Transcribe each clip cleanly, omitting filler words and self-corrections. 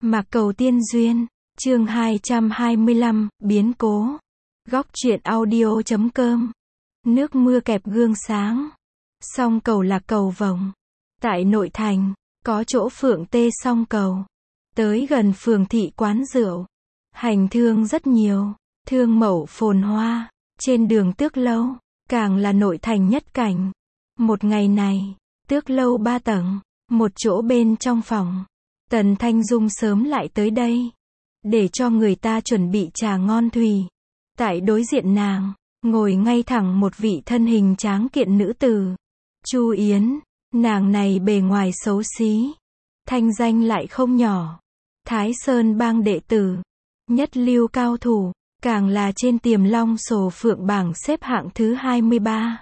Mạc Cầu Tiên Duyên, chương 225, biến cố. Góc truyện audio.com. Nước mưa kẹp gương sáng. Song cầu là cầu vồng. Tại nội thành, có chỗ phượng tê song cầu. Tới gần phường thị quán rượu. Hành thương rất nhiều, thương mẫu phồn hoa. Trên đường Tước Lâu, càng là nội thành nhất cảnh. Một ngày này, Tước Lâu 3 tầng, một chỗ bên trong phòng. Tần Thanh Dung sớm lại tới đây, để cho người ta chuẩn bị trà ngon thùy. Tại đối diện nàng, ngồi ngay thẳng một vị thân hình tráng kiện nữ tử. Chu Yến, nàng này bề ngoài xấu xí, thanh danh lại không nhỏ. Thái Sơn bang đệ tử, nhất lưu cao thủ, càng là trên Tiềm Long Sổ Phượng bảng xếp hạng thứ 23.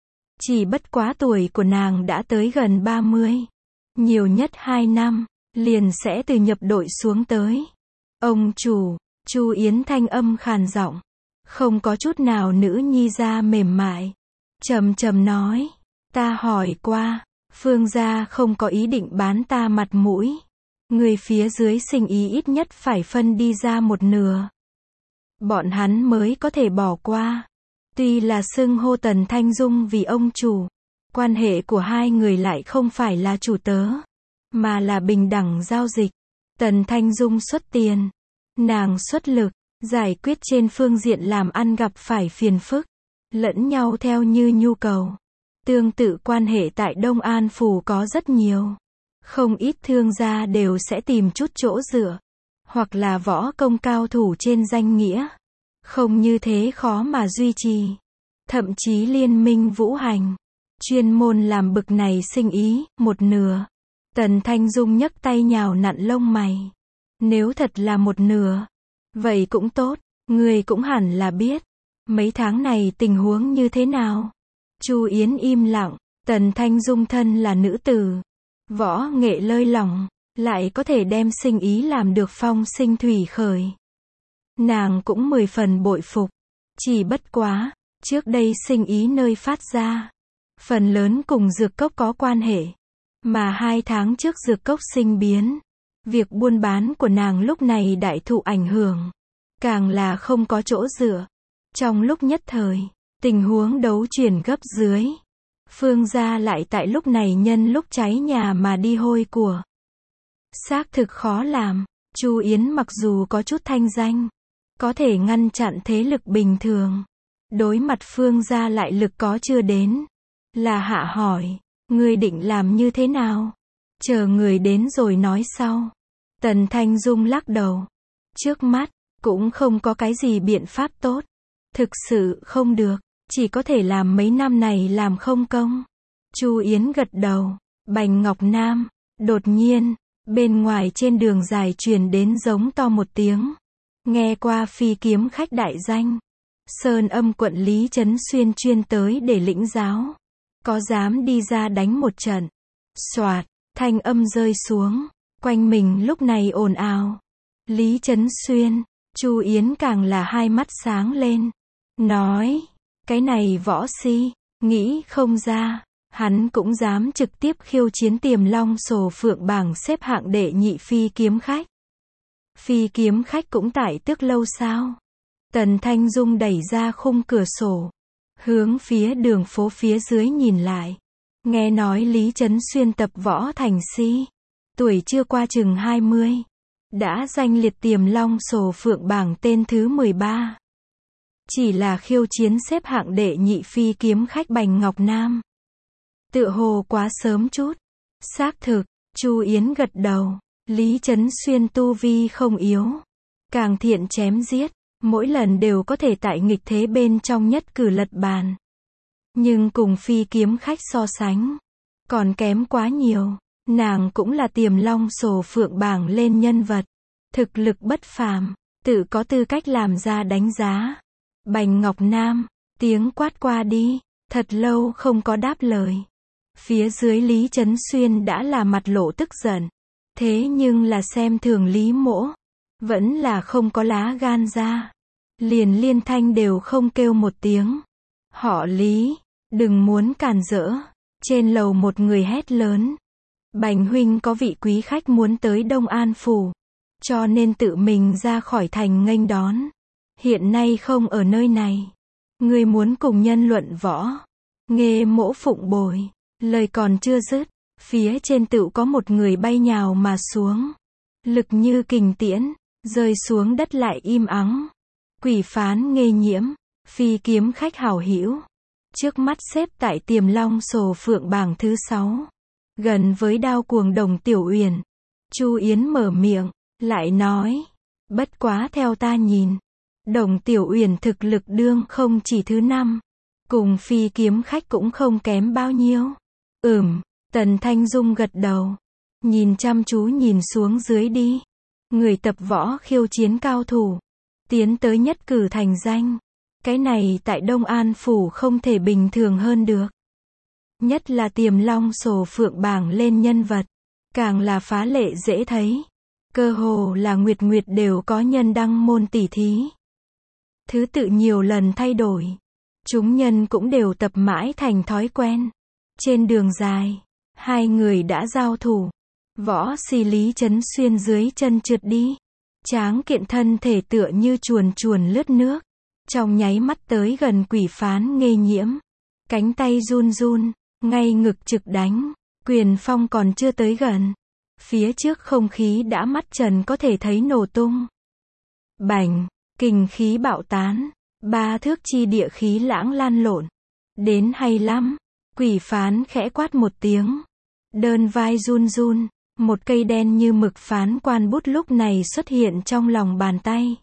Chỉ bất quá tuổi của nàng đã tới gần 30. Nhiều nhất 2 năm, liền sẽ từ nhập đội xuống tới. Ông chủ, Chu Yến thanh âm khàn giọng, không có chút nào nữ nhi ra mềm mại. Trầm trầm nói, ta hỏi qua, Phương gia không có ý định bán ta mặt mũi. Người phía dưới sinh ý ít nhất phải phân đi ra một nửa. Bọn hắn mới có thể bỏ qua. Tuy là xưng hô Tần Thanh Dung vì ông chủ, quan hệ của hai người lại không phải là chủ tớ, mà là bình đẳng giao dịch. Tần Thanh Dung xuất tiền, nàng xuất lực, giải quyết trên phương diện làm ăn gặp phải phiền phức, lẫn nhau theo như nhu cầu. Tương tự quan hệ tại Đông An Phủ có rất nhiều. Không ít thương gia đều sẽ tìm chút chỗ dựa, hoặc là võ công cao thủ trên danh nghĩa. Không như thế khó mà duy trì. Thậm chí liên minh vũ hành, chuyên môn làm bực này sinh ý, một nửa. Tần Thanh Dung nhấc tay nhào nặn lông mày. Nếu thật là một nửa, vậy cũng tốt, người cũng hẳn là biết. Mấy tháng này tình huống như thế nào? Chu Yến im lặng, Tần Thanh Dung thân là nữ tử. Võ nghệ lơi lỏng, lại có thể đem sinh ý làm được phong sinh thủy khởi. Nàng cũng 10 phần bội phục. Chỉ bất quá, trước đây sinh ý nơi phát ra, phần lớn cùng dược cốc có quan hệ. Mà 2 tháng trước dược cốc sinh biến, việc buôn bán của nàng lúc này đại thụ ảnh hưởng, càng là không có chỗ dựa. Trong lúc nhất thời, tình huống đấu chuyển gấp dưới. Phương gia lại tại lúc này nhân lúc cháy nhà mà đi hôi của. Xác thực khó làm. Chu Yến mặc dù có chút thanh danh, có thể ngăn chặn thế lực bình thường. Đối mặt Phương gia lại lực có chưa đến. Là hạ hỏi, ngươi định làm như thế nào? Chờ người đến rồi nói sau. Tần Thanh Dung lắc đầu. Trước mắt, cũng không có cái gì biện pháp tốt. Thực sự không được, chỉ có thể làm mấy năm này làm không công. Chu Yến gật đầu. Bành Ngọc Nam, đột nhiên, bên ngoài trên đường dài truyền đến giống to một tiếng. Nghe qua phi kiếm khách đại danh, Sơn Âm quận Lý Trấn Xuyên chuyên tới để lĩnh giáo. Có dám đi ra đánh một trận? Soạt, thanh âm rơi xuống, quanh mình lúc này ồn ào. Lý Trấn Xuyên, Chu Yến càng là hai mắt sáng lên. Nói, cái này võ si, nghĩ không ra, hắn cũng dám trực tiếp khiêu chiến Tiềm Long Sổ Phượng bảng xếp hạng đệ nhị phi kiếm khách. Phi kiếm khách cũng tại Tước Lâu sao? Tần Thanh Dung đẩy ra khung cửa sổ, hướng phía đường phố phía dưới nhìn lại. Nghe nói Lý Trấn Xuyên tập võ thành si, tuổi chưa qua chừng 20, đã danh liệt Tiềm Long Sổ Phượng bảng tên thứ 13. Chỉ là khiêu chiến xếp hạng đệ nhị phi kiếm khách Bành Ngọc Nam, tựa hồ quá sớm chút. Xác thực, Chu Yến gật đầu. Lý Trấn Xuyên tu vi không yếu, càng thiện chém giết, mỗi lần đều có thể tại nghịch thế bên trong nhất cử lật bàn. Nhưng cùng phi kiếm khách so sánh, còn kém quá nhiều. Nàng cũng là Tiềm Long Sổ Phượng bảng lên nhân vật, thực lực bất phàm, tự có tư cách làm ra đánh giá. Bành Ngọc Nam, tiếng quát qua đi, thật lâu không có đáp lời. Phía dưới Lý Trấn Xuyên đã là mặt lộ tức giận. Thế nhưng là xem thường Lý Mỗ, vẫn là không có lá gan ra. Liền liên thanh đều không kêu một tiếng. Họ Lý, đừng muốn cản rỡ. Trên lầu một người hét lớn. Bành huynh có vị quý khách muốn tới Đông An Phủ. cho nên tự mình ra khỏi thành nghênh đón. Hiện nay không ở nơi này. Ngươi muốn cùng nhân luận võ. Nghê Mỗ phụng bồi. Lời còn chưa dứt, phía trên tựu có một người bay nhào mà xuống. Lực như kình tiễn, rơi xuống đất lại im ắng. Quỷ phán Nghê Nhiễm, phi kiếm khách hảo hữu. Trước mắt xếp tại Tiềm Long Sổ Phượng bảng thứ 6. Gần với Đao Cuồng Đồng Tiểu Uyển. Chu Yến mở miệng, lại nói. Bất quá theo ta nhìn. Đồng Tiểu Uyển thực lực đương không chỉ thứ 5. Cùng phi kiếm khách cũng không kém bao nhiêu. Tần Thanh Dung gật đầu. Nhìn chăm chú nhìn xuống dưới đi. Người tập võ khiêu chiến cao thủ. Tiến tới nhất cử thành danh. Cái này tại Đông An Phủ không thể bình thường hơn được. Nhất là Tiềm Long Sổ Phượng bảng lên nhân vật. Càng là phá lệ dễ thấy. Cơ hồ là nguyệt nguyệt đều có nhân đăng môn tỉ thí. Thứ tự nhiều lần thay đổi. Chúng nhân cũng đều tập mãi thành thói quen. Trên đường dài, hai người đã giao thủ. Võ si Lý Chấn Xuyên dưới chân trượt đi. Tráng kiện thân thể tựa như chuồn chuồn lướt nước. Trong nháy mắt tới gần quỷ phán Nghê Nhiễm. Cánh tay run run, ngay ngực trực đánh. Quyền phong còn chưa tới gần. Phía trước không khí đã mắt trần có thể thấy nổ tung. Bành, kình khí bạo tán. 3 thước chi địa khí lãng lan lộn. Đến hay lắm. Quỷ phán khẽ quát một tiếng. Đơn vai run run. Một cây đen như mực phán quan bút lúc này xuất hiện trong lòng bàn tay.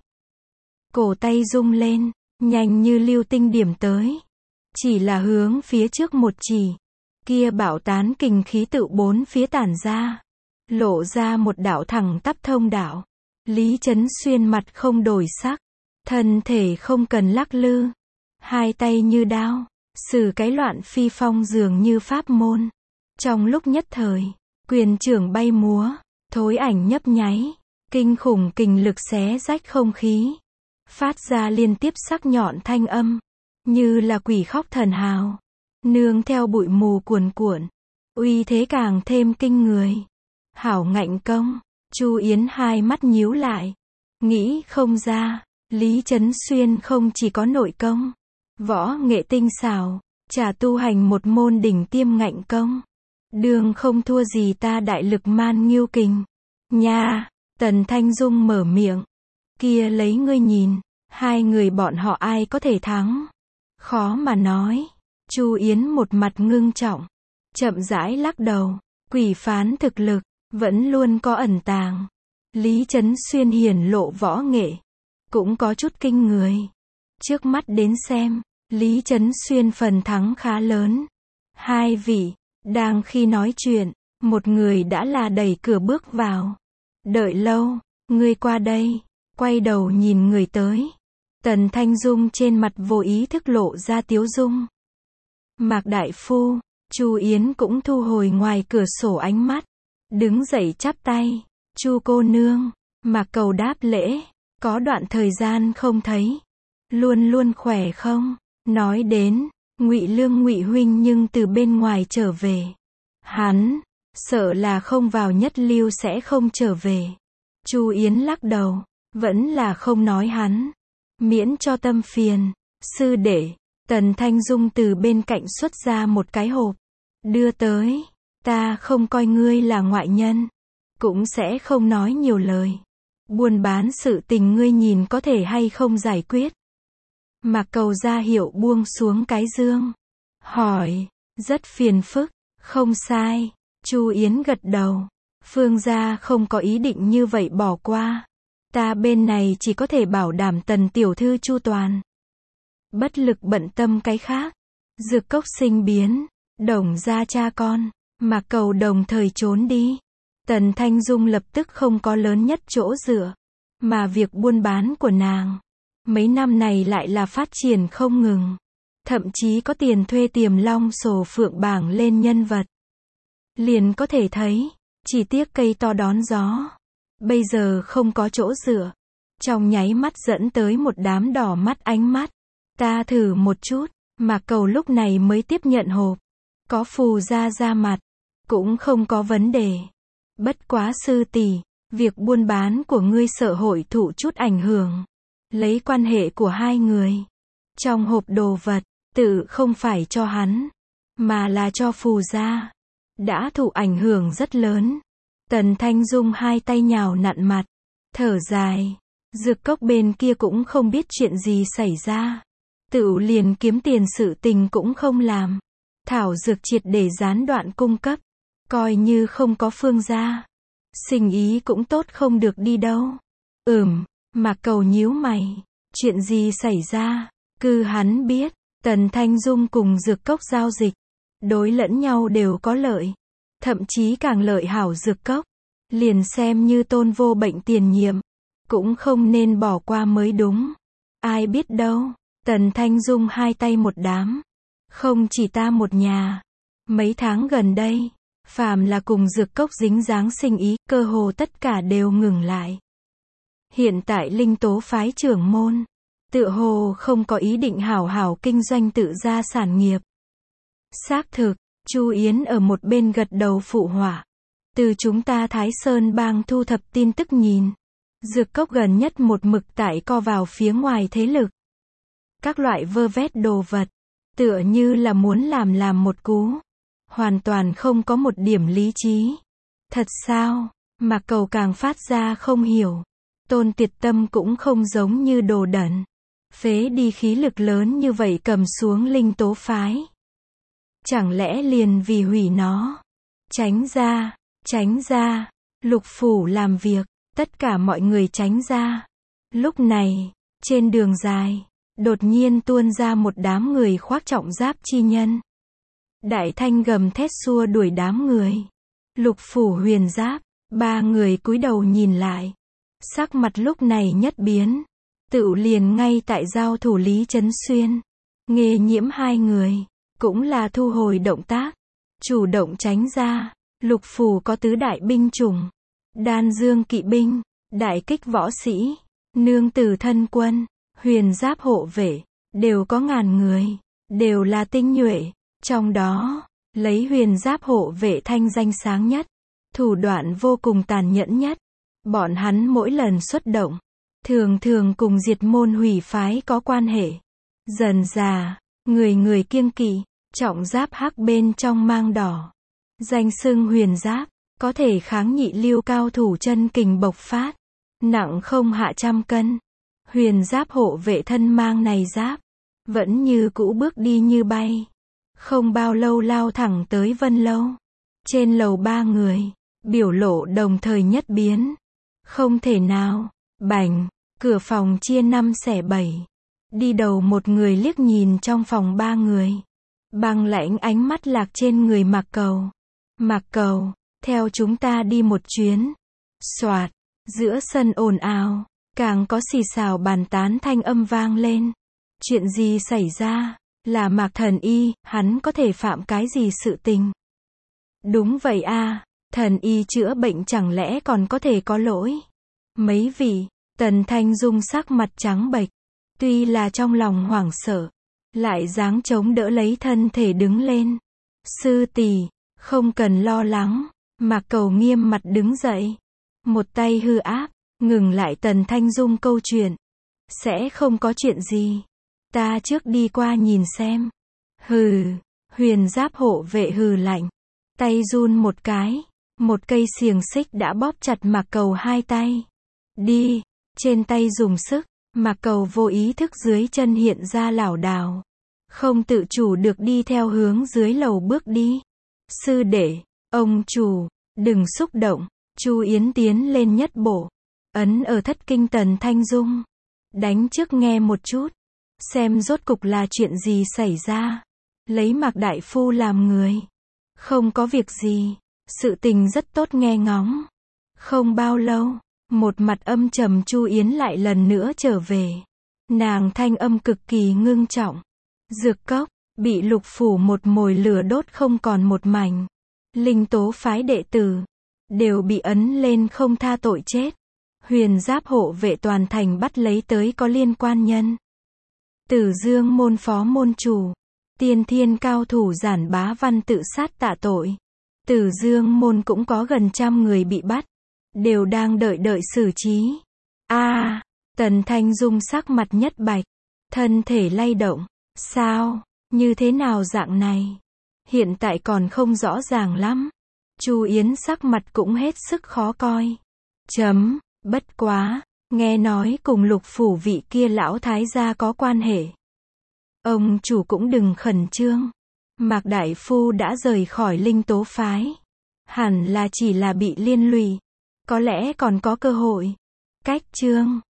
Cổ tay rung lên, nhanh như lưu tinh điểm tới. Chỉ là hướng phía trước một chỉ. Kia bạo tán kình khí tự bốn phía tản ra. Lộ ra một đạo thẳng tắp thông đạo. Lý Chấn Xuyên mặt không đổi sắc. Thân thể không cần lắc lư. Hai tay như đao. Sử cái loạn phi phong dường như pháp môn. Trong lúc nhất thời, quyền trưởng bay múa. Thối ảnh nhấp nháy. Kinh khủng kình lực xé rách không khí. Phát ra liên tiếp sắc nhọn thanh âm. Như là quỷ khóc thần hào. Nương theo bụi mù cuồn cuộn. Uy thế càng thêm kinh người. Hảo ngạnh công. Chu Yến hai mắt nhíu lại. Nghĩ không ra. Lý Chấn Xuyên không chỉ có nội công. Võ nghệ tinh xảo. Chả tu hành một môn đỉnh tiêm ngạnh công. Đường không thua gì ta đại lực man nghiêu kình. Nha. Tần Thanh Dung mở miệng. Kia lấy ngươi nhìn. Hai người bọn họ ai có thể thắng. Khó mà nói. Chu Yến một mặt ngưng trọng. Chậm rãi lắc đầu. Quỷ phán thực lực. Vẫn luôn có ẩn tàng. Lý Chấn Xuyên hiển lộ võ nghệ. Cũng có chút kinh người. Trước mắt đến xem. Lý Chấn Xuyên phần thắng khá lớn. Hai vị. Đang khi nói chuyện. Một người đã là đẩy cửa bước vào. Đợi lâu. Ngươi qua đây. Quay đầu nhìn người tới. Tần Thanh Dung trên mặt vô ý thức lộ ra tiếu dung. Mạc đại phu. Chu Yến cũng thu hồi ngoài cửa sổ ánh mắt. Đứng dậy chắp tay. Chu cô nương. Mạc Cầu đáp lễ. Có đoạn thời gian không thấy. Luôn luôn khỏe không? Nói đến. Ngụy Lương Ngụy huynh nhưng từ bên ngoài trở về. Hắn. Sợ là không vào nhất lưu sẽ không trở về. Chu Yến lắc đầu. Vẫn là không nói hắn. Miễn cho tâm phiền. Sư đệ. Tần Thanh Dung từ bên cạnh xuất ra một cái hộp. Đưa tới. Ta không coi ngươi là ngoại nhân. Cũng sẽ không nói nhiều lời. Buôn bán sự tình ngươi nhìn có thể hay không giải quyết. Mạc Cầu ra hiệu buông xuống cái dương. Hỏi. Rất phiền phức. Không sai. Chu Yến gật đầu. Phương gia không có ý định như vậy bỏ qua. Ta bên này chỉ có thể bảo đảm Tần tiểu thư chu toàn. Bất lực bận tâm cái khác. Dược cốc sinh biến. Đồng gia cha con. Mạc Cầu đồng thời trốn đi. Tần Thanh Dung lập tức không có lớn nhất chỗ dựa. Mà việc buôn bán của nàng. Mấy năm này lại là phát triển không ngừng. Thậm chí có tiền thuê Tiềm Long Sổ Phượng bảng lên nhân vật. Liền có thể thấy. Chỉ tiếc cây to đón gió. Bây giờ không có chỗ dựa. Trong nháy mắt dẫn tới một đám đỏ mắt ánh mắt. Ta thử một chút. Mạc Cầu lúc này mới tiếp nhận hộp. Có phù ra mặt. Cũng không có vấn đề. Bất quá sư tỷ. Việc buôn bán của ngươi sợ hội thụ chút ảnh hưởng. Lấy quan hệ của hai người. Trong hộp đồ vật, tự không phải cho hắn, mà là cho Phù gia. Đã thụ ảnh hưởng rất lớn. Tần Thanh Dung hai tay nhào nặn mặt. Thở dài. Dược cốc bên kia cũng không biết chuyện gì xảy ra. Tự liền kiếm tiền sự tình cũng không làm. Thảo dược triệt để gián đoạn cung cấp. Coi như không có Phương gia. Sinh ý cũng tốt không được đi đâu. Mạc Cầu nhíu mày. Chuyện gì xảy ra? Cứ hắn biết. Tần Thanh Dung cùng dược cốc giao dịch. Đối lẫn nhau đều có lợi. Thậm chí càng lợi hảo dược cốc. Liền xem như Tôn Vô Bệnh tiền nhiệm. Cũng không nên bỏ qua mới đúng. Ai biết đâu. Tần Thanh Dung hai tay một đám. Không chỉ ta một nhà. Mấy tháng gần đây, phàm là cùng dược cốc dính dáng sinh ý, cơ hồ tất cả đều ngừng lại. Hiện tại Linh Tố phái trưởng môn, tựa hồ không có ý định hảo hảo kinh doanh tự gia sản nghiệp. Xác thực, Chu Yến ở một bên gật đầu phụ họa. Từ chúng ta Thái Sơn bang thu thập tin tức nhìn, dược cốc gần nhất một mực tại co vào phía ngoài thế lực. Các loại vơ vét đồ vật, tựa như là muốn làm một cú. Hoàn toàn không có một điểm lý trí. Thật sao? Mạc Cầu càng phát ra không hiểu. Tôn Tiệt Tâm cũng không giống như đồ đẩn. Phế đi khí lực lớn như vậy cầm xuống Linh Tố phái. Chẳng lẽ liền vì hủy nó? Tránh ra. Lục phủ làm việc, tất cả mọi người tránh ra. Lúc này, trên đường dài, đột nhiên tuôn ra một đám người khoác trọng giáp chi nhân. Đại thanh gầm thét xua đuổi đám người. Lục phủ huyền giáp, ba người cúi đầu nhìn lại. Sắc mặt lúc này nhất biến. Tự liền ngay tại giao thủ Lý Chấn Xuyên. Nghê Nhiễm hai người, cũng là thu hồi động tác. Chủ động tránh ra. Lục phủ có tứ đại binh chủng. Đan Dương kỵ binh, đại kích võ sĩ, nương tử thân quân, huyền giáp hộ vệ, đều có ngàn người, đều là tinh nhuệ. Trong đó, lấy huyền giáp hộ vệ thanh danh sáng nhất, thủ đoạn vô cùng tàn nhẫn nhất. Bọn hắn mỗi lần xuất động, thường cùng diệt môn hủy phái có quan hệ. Dần dà, người kiêng kỵ, trọng giáp hắc bên trong mang đỏ. Danh xưng huyền giáp, có thể kháng nhị lưu cao thủ chân kình bộc phát. Nặng không hạ 100 cân. Huyền giáp hộ vệ thân mang này giáp, vẫn như cũ bước đi như bay. Không bao lâu lao thẳng tới Vân Lâu. Trên lầu ba người, biểu lộ đồng thời nhất biến. Không thể nào, bành, cửa phòng chia 5 xẻ 7. Đi đầu một người liếc nhìn trong phòng ba người. Băng lãnh ánh mắt lạc trên người Mạc Cầu. Mạc Cầu, theo chúng ta đi một chuyến. Soạt, giữa sân ồn ào, càng có xì xào bàn tán thanh âm vang lên. Chuyện gì xảy ra? Là Mạc Thần Y, hắn có thể phạm cái gì sự tình? Đúng vậy a, thần y chữa bệnh chẳng lẽ còn có thể có lỗi? Mấy vị, Tần Thanh Dung sắc mặt trắng bệch, tuy là trong lòng hoảng sợ, lại dáng chống đỡ lấy thân thể đứng lên. Sư tỷ, không cần lo lắng. Mạc Cầu nghiêm mặt đứng dậy, một tay hư áp, ngừng lại Tần Thanh Dung câu chuyện. Sẽ không có chuyện gì. Ta trước đi qua nhìn xem. Hừ, huyền giáp hộ vệ hừ lạnh. Tay run một cái, một cây xiềng xích đã bóp chặt Mạc Cầu hai tay. Đi, trên tay dùng sức, Mạc Cầu vô ý thức dưới chân hiện ra lảo đảo. Không tự chủ được đi theo hướng dưới lầu bước đi. Sư đệ, ông chủ, đừng xúc động. Chu Yến tiến lên nhất bổ, ấn ở thất kinh Tần Thanh Dung. Đánh trước nghe một chút, xem rốt cục là chuyện gì xảy ra. Lấy Mạc đại phu làm người. Không có việc gì, sự tình rất tốt nghe ngóng. Không bao lâu, một mặt âm trầm Chu Yến lại lần nữa trở về. Nàng thanh âm cực kỳ ngưng trọng. Dược cốc, bị lục phủ một mồi lửa đốt không còn một mảnh. Linh Tố phái đệ tử, đều bị ấn lên không tha tội chết. Huyền giáp hộ vệ toàn thành bắt lấy tới có liên quan nhân. Tử Dương môn phó môn chủ, tiên thiên cao thủ Giản Bá Văn tự sát tạ tội. Tử Dương môn cũng có gần 100 người bị bắt. đều đang đợi xử trí. Tần Thanh Dung sắc mặt nhất bạch, thân thể lay động. Sao? Như thế nào dạng này? Hiện tại còn không rõ ràng lắm. Chu Yến sắc mặt cũng hết sức khó coi. Bất quá, nghe nói cùng Lục phủ vị kia lão thái gia có quan hệ. Ông chủ cũng đừng khẩn trương. Mạc đại phu đã rời khỏi Linh Tố phái. Hẳn là chỉ là bị liên lụy. Có lẽ còn có cơ hội. Cách chương